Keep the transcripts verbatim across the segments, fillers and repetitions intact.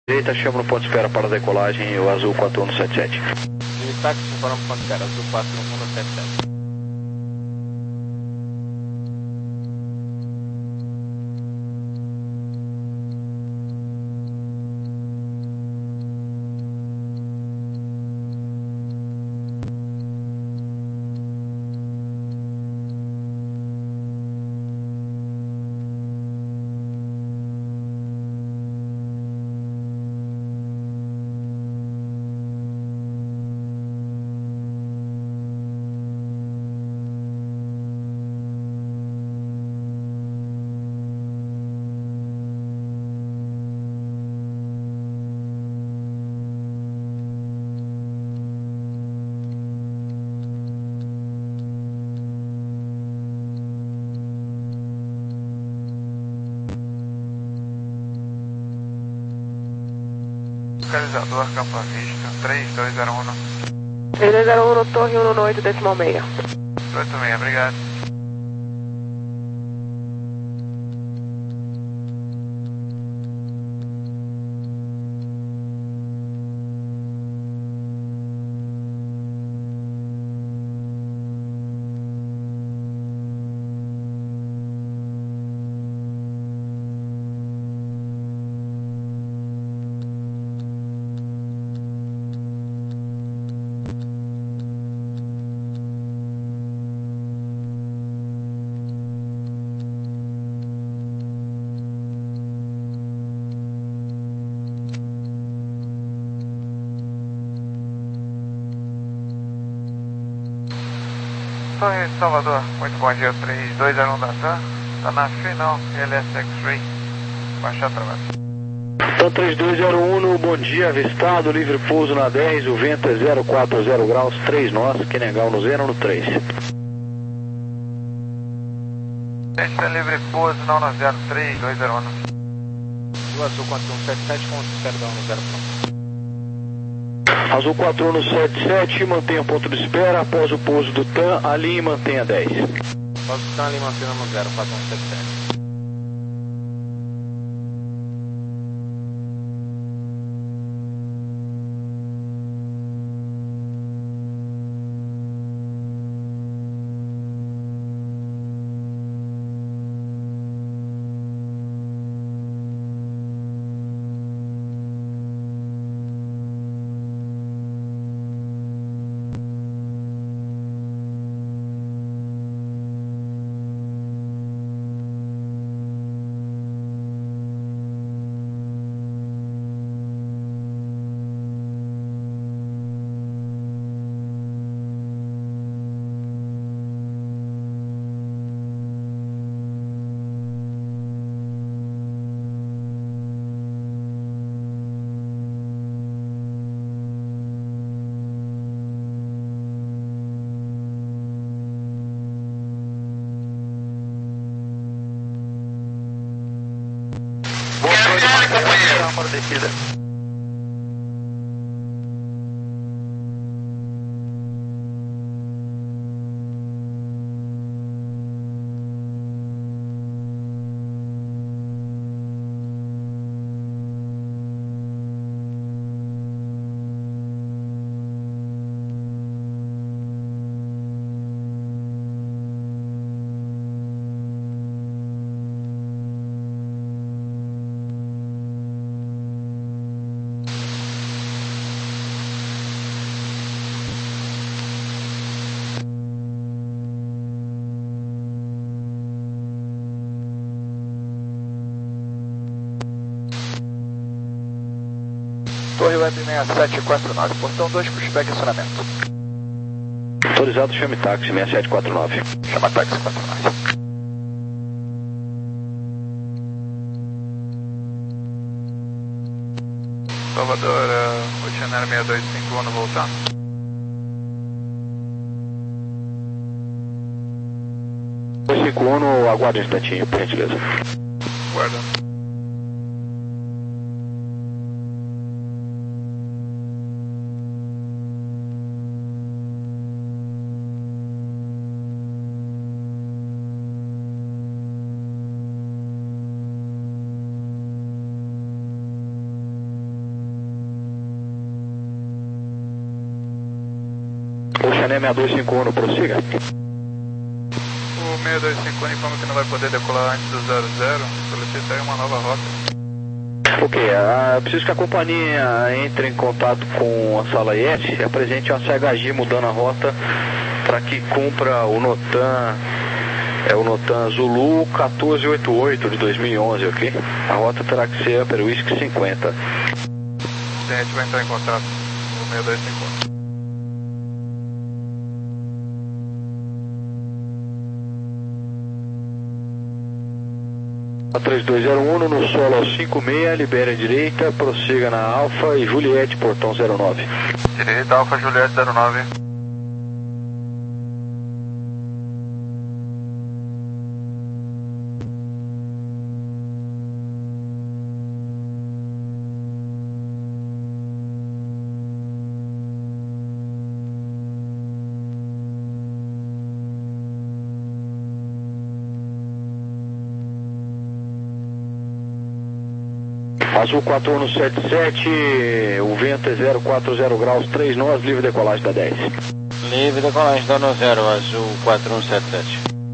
Direita, chama no ponto de espera para a decolagem, o azul quatro um sete sete. Jimmy Taxi, para um ponto de espera, azul quatro um sete sete. Localizador, Campo Vista, três dois zero um. três dois zero um, Torre um no oito, decimal seis. oito seis, obrigado. Torre Salvador, muito bom dia, três dois zero um da TAM, tá na final, L S X-Ray, baixar a travagem. TAM três dois zero um, no bom dia, avistado, livre pouso na dez, o vento é zero quatro zero graus, três nós, Quenegal no zero no três. Teste livre pouso, não no zero três dois zero um. O azul quatro um sete sete, com espera da no zero pronto. Azul quatro um sete sete, mantenha ponto de espera após o pouso do TAM, alinhe e mantenha dez. Posso estar ali mantendo no zero quatro um sete sete. Descida. Torre Web seis sete quatro nove, portão dois, pushback e acionamento. Autorizado, chame táxi seis sete quatro nove. Chama táxi quatro nove. Salvador, uh, Rotionário seis dois cinco um voltando. dois cinco um, aguarde um instantinho, por gentileza. Guarda. Chané seis dois cinco um, prossiga. O seis dois cinco um informa que não vai poder decolar antes do zero zero, solicita aí uma nova rota. Ok, uh, preciso que a companhia entre em contato com a sala I S e apresente uma C H G mudando a rota para que cumpra o NOTAM, é o NOTAM Zulu um quatro oito oito de dois mil e onze, ok? A rota terá que ser Upper Whisky cinquenta. A gente vai entrar em contato com o seis dois cinco um. A três dois zero um no solo ao cinco seis, libere a direita, prossiga na Alfa e Juliette, portão zero nove. Direita, Alfa Juliette zero nove. Azul quatro um sete sete, o vento é zero quatro zero graus, três nós, livre decolagem da dez. Livre decolagem da no zero, Azul quatro um sete sete.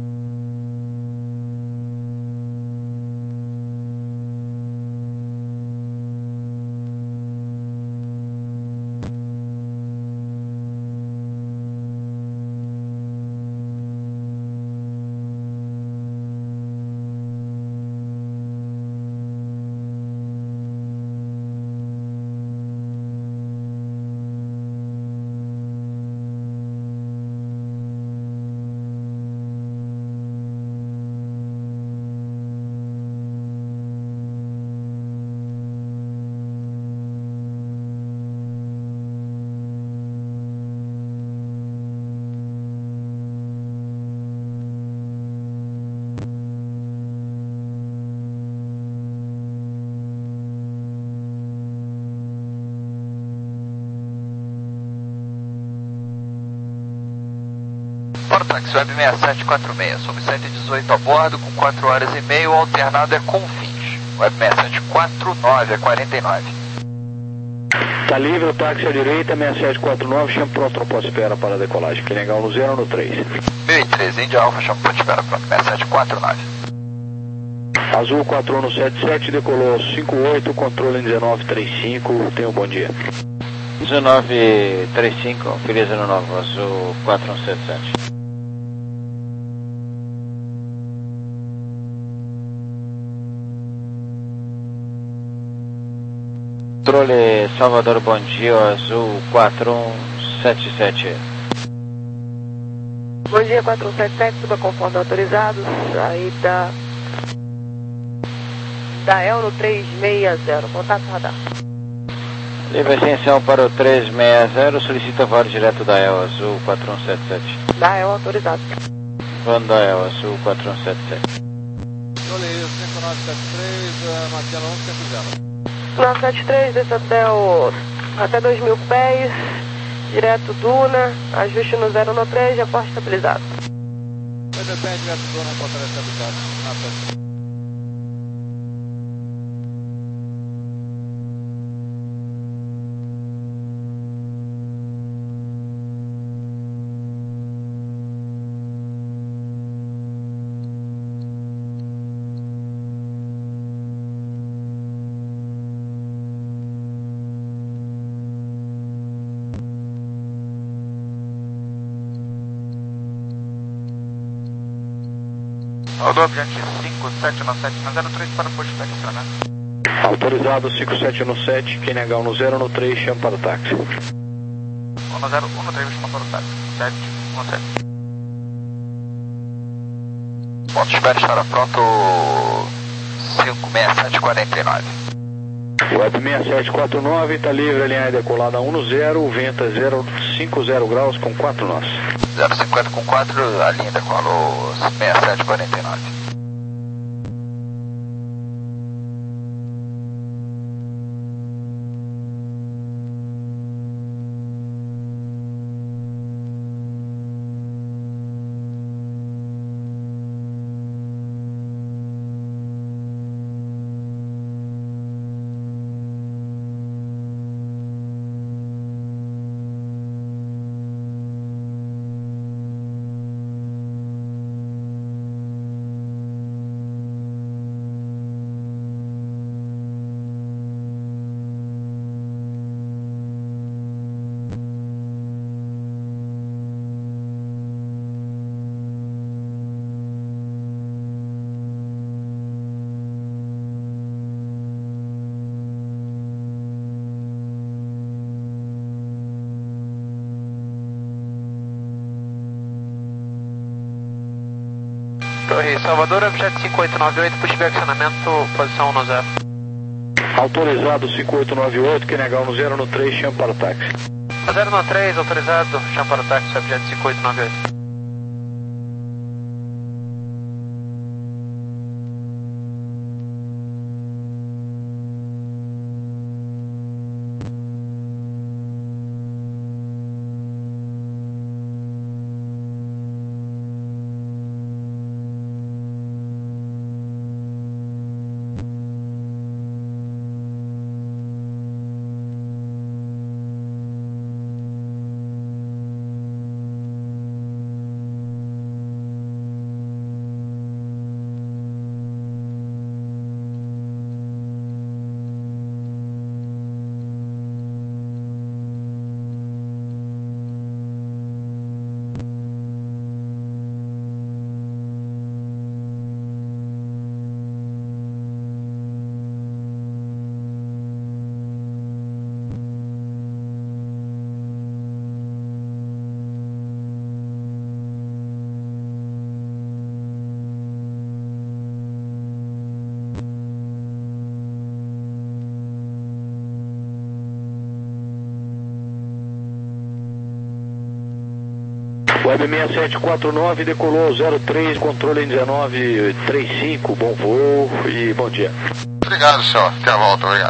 Portax Web seis sete quatro seis, sob cento e dezoito a bordo, com quatro horas e meia, o alternado é Confins. Web seis sete quatro nove a quarenta e nove. Tá livre o táxi à direita, seis sete quatro nove, chama pronto, não pode esperar para a decolagem. Que legal no zero ou no três? mil e treze, Índia Alfa, chama pronto, espera pronto, seis sete quatro nove. Azul quatro um sete sete, decolou cinco oito, controle dezenove trinta e cinco, tenha um bom dia. dezenove trinta e cinco, Feliz Ano Novo, Azul quatro um sete sete. Controle Salvador, bom dia, Azul quatro um sete sete. Bom dia, quatro um sete sete, suba conforme autorizado, saída da E L no três seis zero, contato radar. Livre ascensão para o três seis zero, solicita voo direto da E L, Azul quatro um sete sete. Da E L autorizado. Vando da E L, Azul quatro um sete sete. Controle cinco nove sete três, Marcelo onze cinco zero. nove sete três, desce até, o, até dois mil pés, direto Duna, ajuste no zero no três, já porta estabilizado. dois mil pés, direto Duna, porta estabilizado. Nada. Rodou Aviante cinco sete nove sete na zero três para o posto estacionar. Autorizado cinco sete um sete, quem negar no zero no três, chama para o táxi. um no zero, um no três, chama para o táxi. sete um sete. Ponto de espera estará pronto cinco seis sete quatro nove. Web seis sete quatro nove, está livre, alinhada decolada um no zero, o vento é zero cinco zero graus com quatro nós. zero cinquenta com quatro, a linha decolou seis sete quatro nove. Torre Salvador, objeto cinco oito nove oito, pushback acionamento, posição um zero. Autorizado cinco oito nove oito, que negar um zero no três, chama para o táxi. zero no três, autorizado, chama para o táxi, objeto cinco oito nove oito. Web seis sete quatro nove decolou zero três, controle em dezenove trinta e cinco, bom voo e bom dia. Obrigado, senhor. Até a volta, obrigado.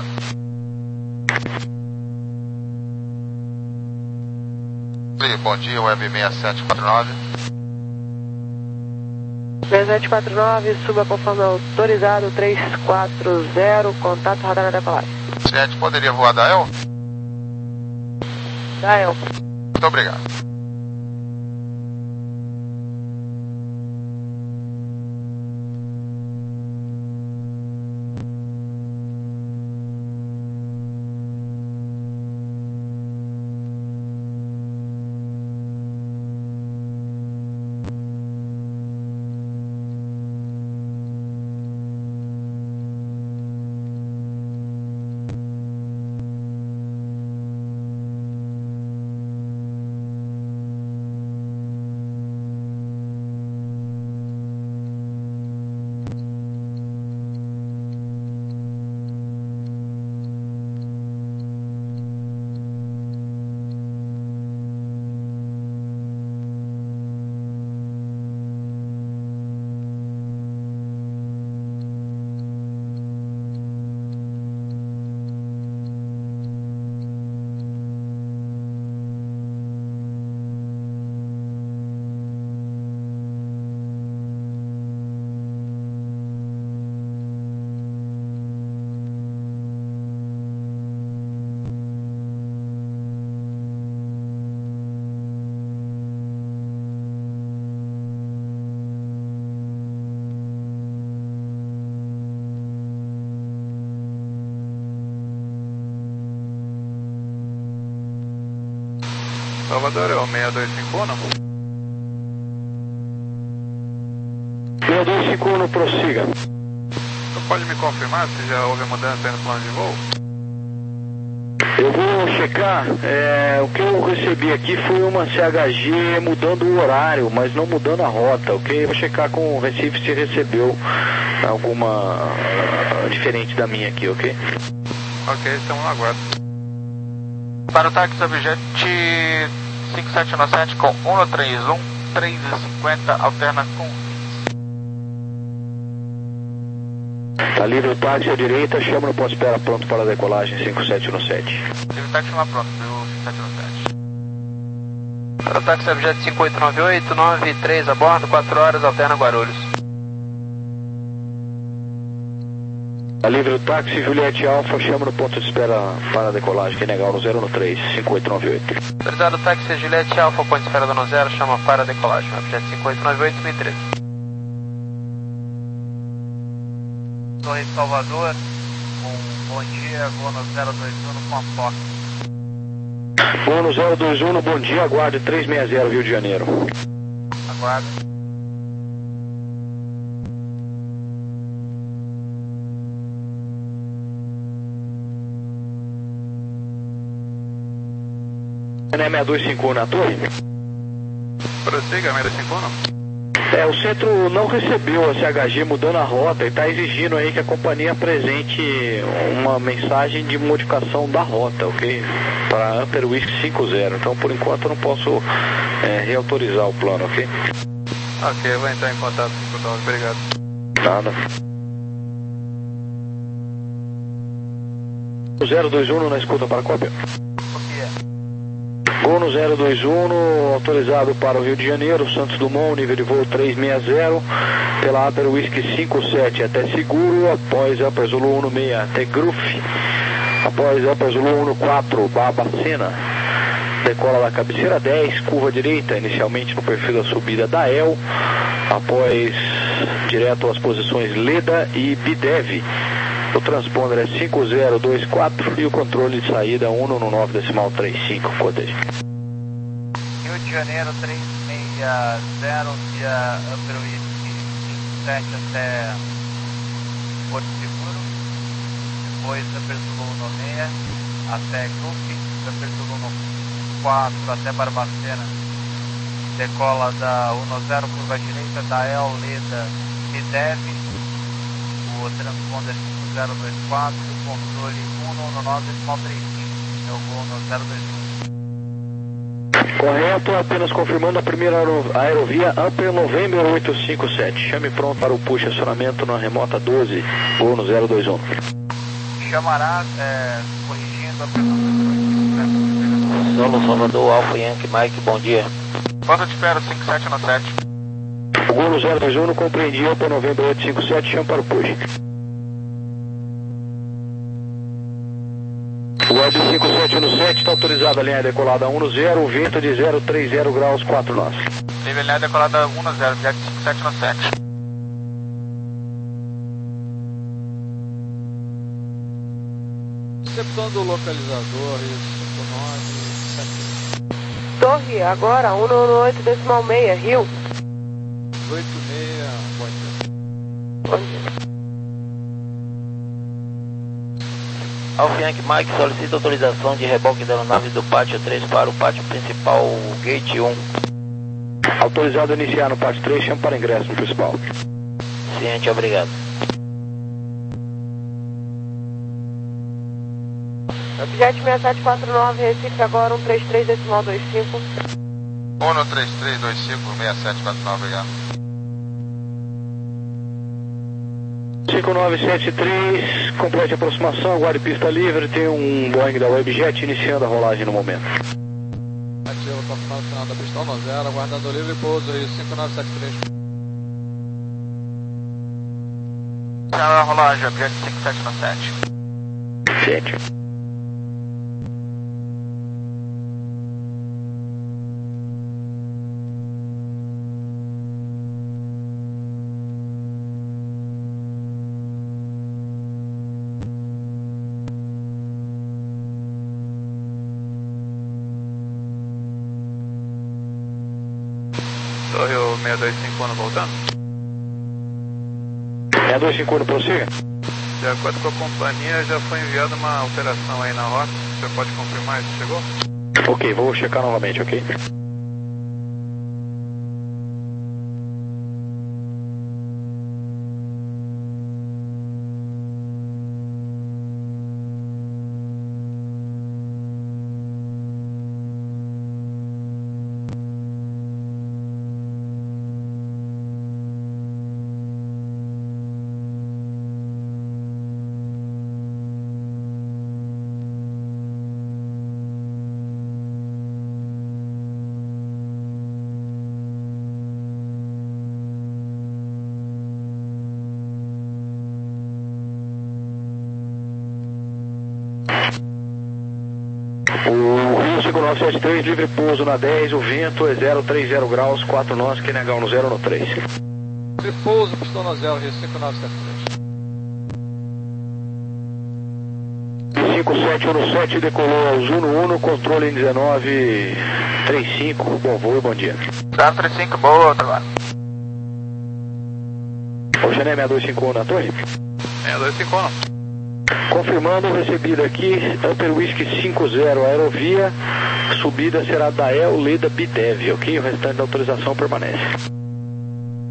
Bom dia, Web seis sete quatro nove. seis sete quatro nove, suba conforme autorizado, três quatro zero, contato radar na decolagem. Gente, poderia voar da El? Da El. Muito obrigado. Salvador, é o seis dois cinco um? seis dois cinco um, prossiga. Você pode me confirmar se já houve mudança aí no plano de voo? Eu vou checar, é, o que eu recebi aqui foi uma C H G mudando o horário, mas não mudando a rota, ok? Eu vou checar com o Recife se recebeu alguma uh, diferente da minha aqui, ok? Ok, estamos no aguardo. Para o táxi objeto cinco sete nove sete com um três um, três cinquenta, alterna com... Tá livre o táxi à direita, chama no ponto de espera pronto para a decolagem cinco sete nove sete. Livre o táxi lá pronto, cinco sete nove sete. Para o táxi objeto cinco oito nove oito, nove três a bordo, quatro horas, alterna Guarulhos. Tá livre o táxi, Juliette Alfa, chama no ponto de espera para a decolagem, que negar no zero no três, cinco oito nove oito. Autorizado o táxi, Juliette Alfa, ponto de espera do no zero, chama para a decolagem, objeto cinco oito nove oito, mil e treze. Torre Salvador, com bom dia, voo no zero dois um com a Fox. Voo no zero dois um, bom dia, aguarde três seis zero, Rio de Janeiro. Aguardo. seis dois cinco um na torre? Prossiga, seis dois cinco um? É, o centro não recebeu a C H G mudando a rota e está exigindo aí que a companhia apresente uma mensagem de modificação da rota, ok? Para Amper Whisky cinquenta. Então, por enquanto, eu não posso é, reautorizar o plano, ok? Ok, eu vou entrar em contato com o Dog, obrigado. Nada. zero dois um na escuta para a cópia. Gol no zero dois um, autorizado para o Rio de Janeiro, Santos Dumont, nível de voo trezentos e sessenta, pela Upper Whisky cinquenta e sete até Seguro, após Upper Zulu um seis até Gruf, após Upper Zulu um quatro, Babacena, decola da cabeceira dez, curva direita, inicialmente no perfil da subida da E L, após direto às posições Leda e Bidev. O transponder é cinco zero dois quatro e o controle de saída um no nove decimal trinta e cinco, codejo. Rio de Janeiro trezentos e sessenta via Upper Whisky cinquenta e sete até Porto Seguro, depois Upper Zulu um seis até Grup, Upper Zulu um quatro até Barbacena, decola da um zero curva direita da E L Leda Bidev, o transponder cinco zero dois quatro, controle um no nove decimal trinta e cinco, eu vou no zero dois um. Correto, apenas confirmando a primeira aerovia Upper November oitocentos e cinquenta e sete. Chame pronto para o push acionamento na remota doze, voo no zero dois um. Chamará, é, corrigindo a pergunta. Solo Salvador, Alfa Yankee Mike, bom dia. Quanto te espero, cinco sete no sete. O gol no zero dois um, compreendi Upper November oitocentos e cinquenta e sete, chame para o push. O Web cinco sete um sete está autorizado a linha decolada um no zero, vento de zero trinta graus, quatro nós. Teve a linha decolada um no zero, jet cinco sete no sete. Receptando o localizador, cinco nove sete. Torre, agora, um no oito decimal seis, Rio. oito seis, bom dia. Bom dia. Alfa Yankee Mike solicita autorização de reboque da aeronave do pátio três para o pátio principal Gate um. Autorizado a iniciar no pátio três, chame para ingresso no principal. Ciente, obrigado. Objet seis sete quatro nove, Recife agora, um três três decimal vinte e cinco. um no três três dois cinco, seis sete quatro nove, obrigado. cinco nove sete três, complete a aproximação, aguarde pista livre, tem um Boeing da Webjet iniciando a rolagem no momento. Ativo, top final final da pista um no zero, aguardando livre pouso aí, cinco nove sete três. Já rolagem, objeto cinco sete no sete. sete. Torre o seis dois cinco um voltando. seis dois cinco um, prossiga. De acordo com a companhia, já foi enviada uma alteração aí na rota. Você pode confirmar se chegou? Ok, vou checar novamente, ok? O Rio cinco nove sete três, livre pouso na dez, o vento é zero trinta graus, quatro nós, Q N H no zero no três. Livre pouso, pistão no zero, Rio cinco nove sete três. cinco sete um sete decolou ao Zuno um, controle em dezenove trinta e cinco, bom voo e bom dia. zero trinta e cinco, boa, trabalho. Oceané seis dois cinco um na torre. seis dois cinco um. Confirmando, recebido aqui, Upper Whisky cinquenta, aerovia, subida será da E L Leda Bidev, ok? O restante da autorização permanece.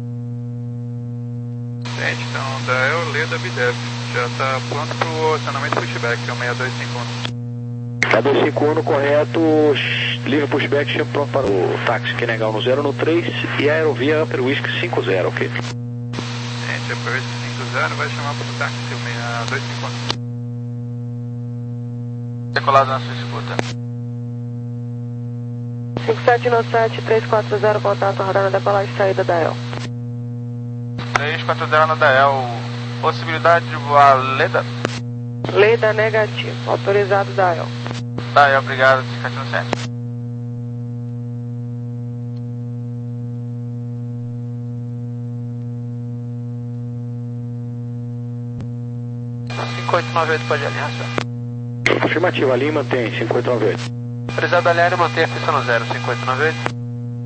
Gente, então da E O Leda Bidev. Já está pronto para o acionamento pushback, que é o seis dois cinco um. seis dois cinco um correto, livre pushback, chama pronto para o táxi Kenegal no zero no três e a aerovia Upper Whisky cinco zero, ok? Gente, Upper Whisky cinco zero vai chamar para o táxi o seis dois cinco um. Decolado na sua escuta. cinco sete nove sete, três quatro zero, contato, radar na decolagem, saída da E O. três quatro zero na D E L. Possibilidade de voar Leda? Leda negativo, autorizado da E O. Tá, é obrigado, cinco sete nove sete. cinco oito nove oito pode alinhar, senhor? Afirmativa, ali mantém cinco oito nove oito. Autorizado alinhar e manter a pista no zero, cinco oito nove oito.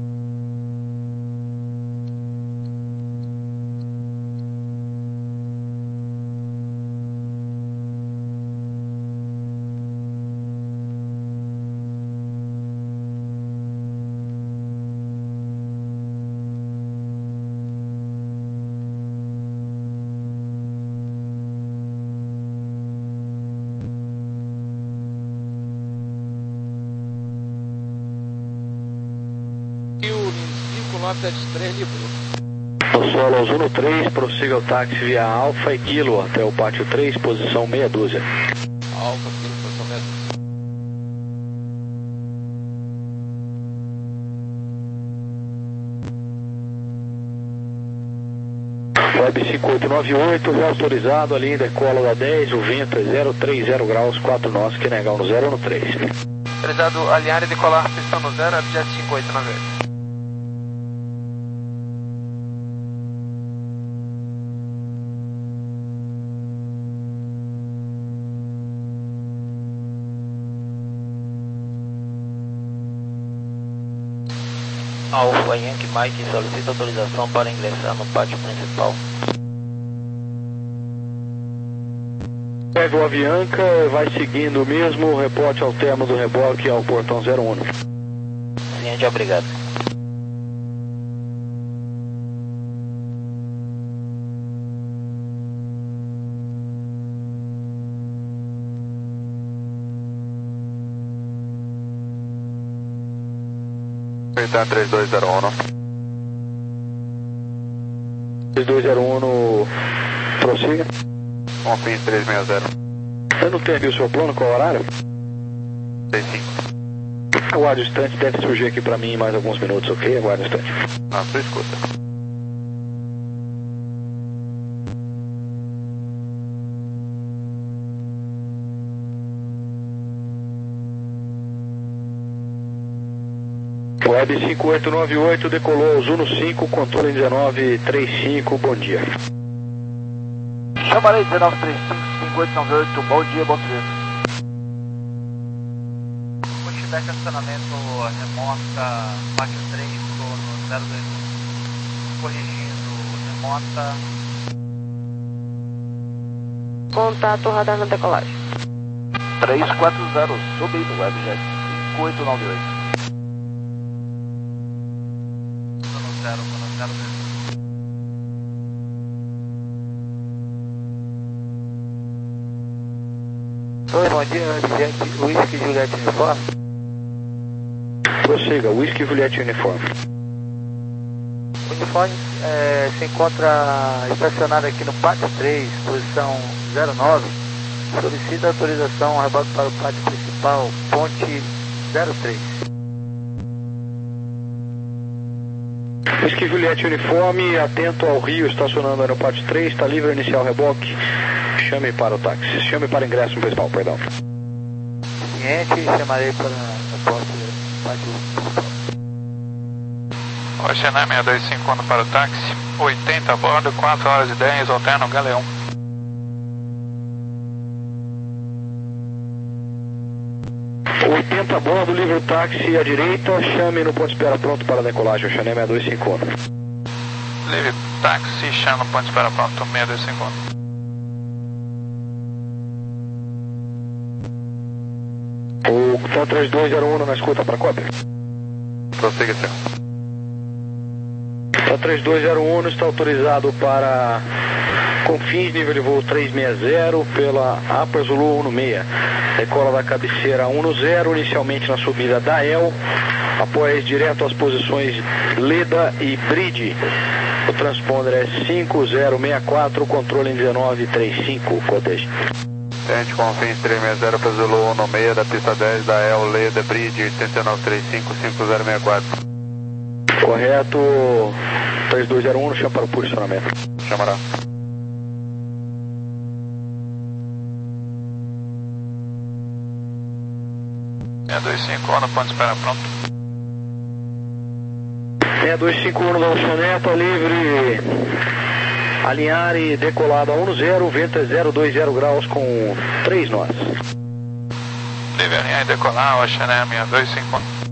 cinco nove sete três livrou. No solo ao Zuno três, prossiga o táxi via Alfa e Kilo até o pátio três, posição meia dúzia. Alfa, Kilo, posição meia dúzia. Web cinco oito nove oito, reautorizado, ali decola da dez, o vento é zero três zero graus, quatro nós, Kenegal no zero no três. Autorizado alinhar e decolar pista no zero, Abjet cinco oito nove oito. Alfa Yankee Mike solicita autorização para ingressar no pátio principal. Pega o Avianca, vai seguindo mesmo, reporte ao termo do reboque ao portão zero um. Ciente, obrigado. Então três dois zero um. três dois zero um no... prossiga. Confins três seis zero. Eu não tenho aqui o seu plano, qual é o horário? seis cinco. Aguarde o instante, deve surgir aqui para mim em mais alguns minutos, ok? Aguarde o instante. Na sua escuta. Web cinco oito nove oito, decolou ao Zuno cinco, controle dezenove trinta e cinco, bom dia. Chamarei dezenove trinta e cinco, cinco oito nove oito, bom dia, bom dia. Pushback acionamento remota, pátio três, no zero dois um, corrigindo remota. Contato, radar na decolagem. três quatro zero, subindo, Webjet cinco oito nove oito. zero, zero, Oi, bom dia, Webjet, Whisky Juliette Uniforme. Prossiga, Whisky Juliette Uniforme. O uniforme é, se encontra estacionado aqui no pátio três, posição zero nove. Solicita autorização ao reboque para o pátio principal, ponte zero três. Whisky Juliette Uniforme, atento ao Rio, estacionando no pátio três, está livre a iniciar o reboque. Chame para o táxi, chame para ingresso no principal, perdão. Ciente, chamarei para o pátio principal. Oceanar seis dois cinco um para o táxi, oitenta a bordo, quatro horas e dez, alterno Galeão. oitenta a bordo, livre o táxi à direita, chame no ponto de espera pronto para a decolagem, Oceanar seis dois cinco um. Livre táxi, chama ponto de espera pronto, seis dois cinco um. O então três dois zero um na escuta para cópia. Prossiga, senhor. A três dois zero um está autorizado para Confins, nível de voo trezentos e sessenta pela APA Zulu um seis. Decola da cabeceira um zero, inicialmente na subida da E L, após direto às posições Leda e Bridge. O transponder é cinco zero seis quatro, controle em dezenove trinta e cinco, Cotej. Tente Confins trezentos e sessenta para Zulu um seis da pista dez da E L, Leda, Bridge, oito nove três cinco, cinco zero seis quatro. Correto, três dois zero um, chama para o posicionamento. Chamará. seis dois cinco um, no ponto de espera pronto. seis dois cinco um da lanchoneta, livre, alinhar e decolada um zero, vento é zero dois zero graus com três nós. Livre, alinhar e decolar, Oceané seis dois cinco um.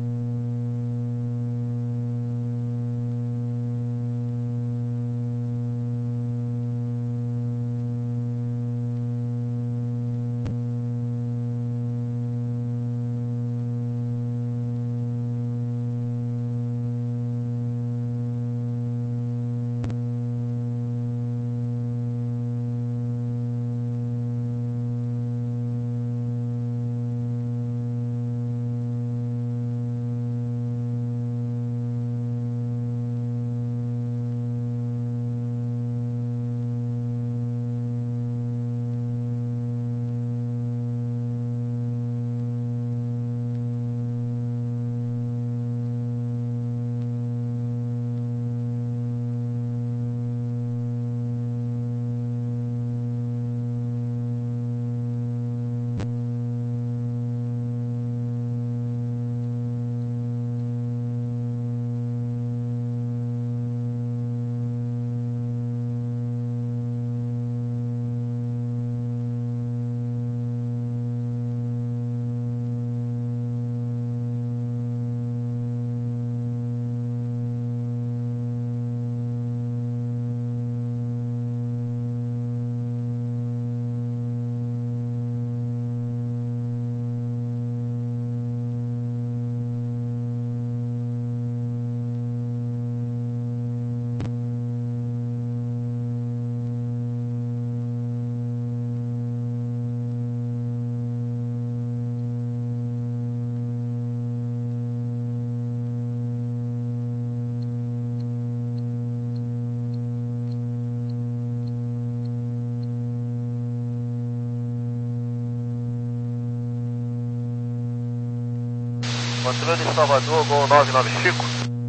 Controle de Salvador, Gol nove nove cinco.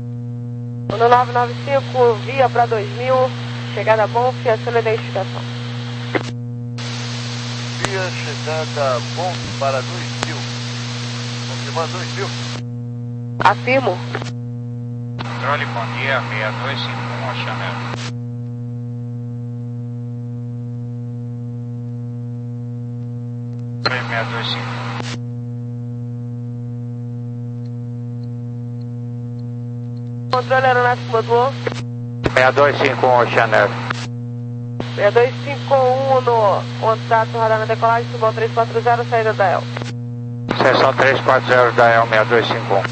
Gol nove nove cinco, via para dois mil, chegada bom, fiação de identificação. Via chegada bom para dois mil. Confirmando dois mil. Afirmo. Controle, bom dia, seis dois cinco um, Oceané. seis dois cinco. Controle aeronáutico motor. seis dois cinco um, Oceané. seis dois cinco um no contato radar na decolagem, subal três quatro zero, saída da E L. Seção três quatro zero da E L, seis dois cinco um.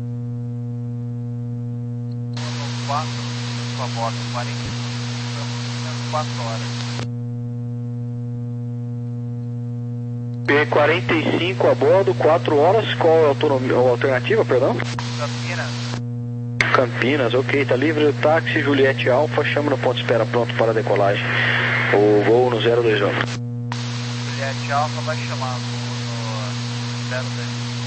quatro, sua moto, quarenta e cinco, quatro horas. P quarenta e cinco a bordo, quatro horas, qual é a autonomia, a alternativa, perdão? Campinas. Campinas, ok, tá livre o táxi, Juliette Alfa, chama no ponto de espera pronto para a decolagem. O voo no zero dois um. Juliette Alfa vai chamar no, no zero dois um.